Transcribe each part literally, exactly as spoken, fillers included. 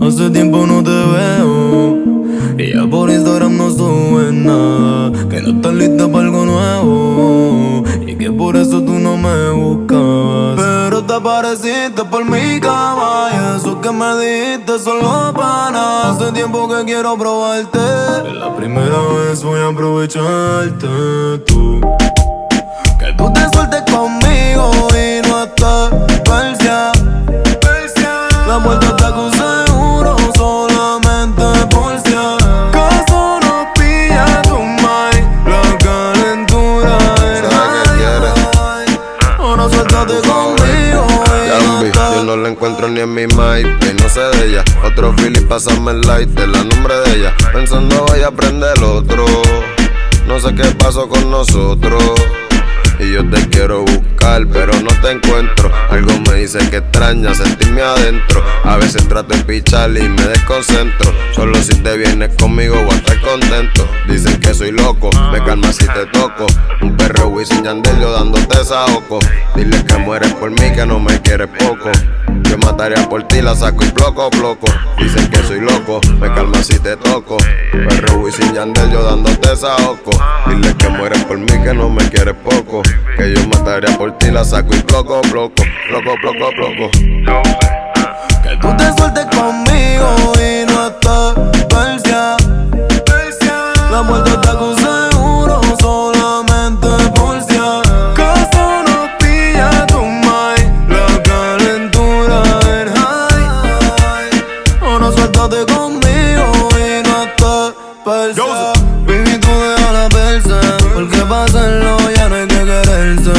Hace tiempo no te veo y ya por Instagram no subes nada, que no estás lista para algo nuevo y que por eso tú no me buscabas. Pero te apareciste por mi cama y eso que me dijiste solo para nada. Hace tiempo que quiero probarte, la primera vez voy a aprovecharte tú. Que tú te sueltes conmigo y no estás persia. La vuelta está con seguro, solamente por si acaso nos pilla tu mind. La calentura en high. Ahora suéltate conmigo y no estás. Yo no la encuentro ni en mi MyPay, no sé de ella. Otro Philly, pásame el light, de la nombre de ella. Pensando voy a prender el otro. No sé qué pasó con nosotros. Y yo te quiero buscar, pero no te encuentro. Algo me dice que extraña sentirme adentro. A veces trato de pichar y me desconcentro. Solo si te vienes conmigo voy a estar contento. Dicen que soy loco, me calma si te toco. Un perro Wisin Yandel yo dándote saoco. Dile que mueres por mí, que no me quieres poco. Yo mataría por ti, la saco y bloco, bloco. Dicen que soy loco, me calma si te toco. Perro Wisin Yandel yo dándote saoco. Dile que mueres por mí, que no me quieres poco. Que yo mataría por ti, la saco y bloco, bloco. Bloco, bloco, bloco. Que tú te sueltes conmigo y no estás persia. La vuelta está con seguro, solamente por si acaso nos pilla tu mind. La calentura en high. Ahora suéltate conmigo y no estás persia. Baby, tú deja la persa, porque pa' hacerlo ya no hay que quererse.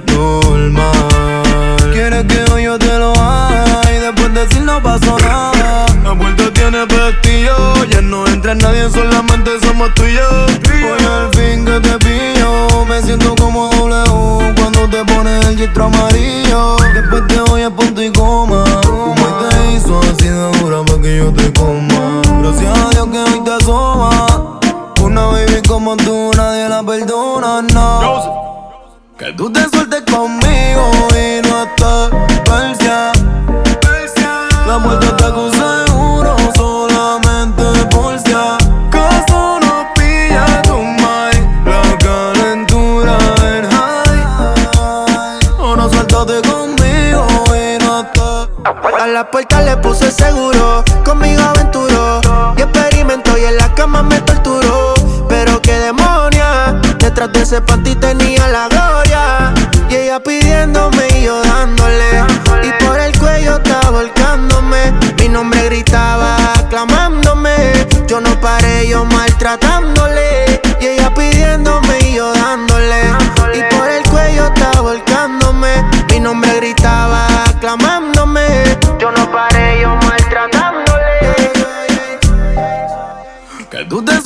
Normal. Quieres que hoy yo te lo haga y después decir no pasó nada. La puerta tiene pestillo, ya no entra nadie, solamente somos tú y yo. Hoy al fin que te pillo, me siento como W cuando te pones el gistro amarillo. Después te voy a punto y coma, como hoy te hizo así de dura pa' que yo te coma. Gracias a Dios que hoy te asoma. Una baby como tú nadie la perdona, no. Que tú te sueltes conmigo y no estás persia. La vuelta está con seguro, solamente por si acaso nos pilla tu mind. La calentura en high. Ahora suéltate conmigo y no estás. A la puerta le puse seguro, conmigo aventuró y experimento y en la cama me torturó. Pero qué demonia, detrás de ese panty tenía la gloria. Y ella pidiéndome y yo dándole, y por el cuello estaba volcándome. Mi nombre gritaba aclamándome. Yo no paré, yo maltratándole. Y ella pidiéndome y yo dándole, y por el cuello estaba volcándome. Mi nombre gritaba aclamándome. Yo no paré, yo maltratándole. Que tú te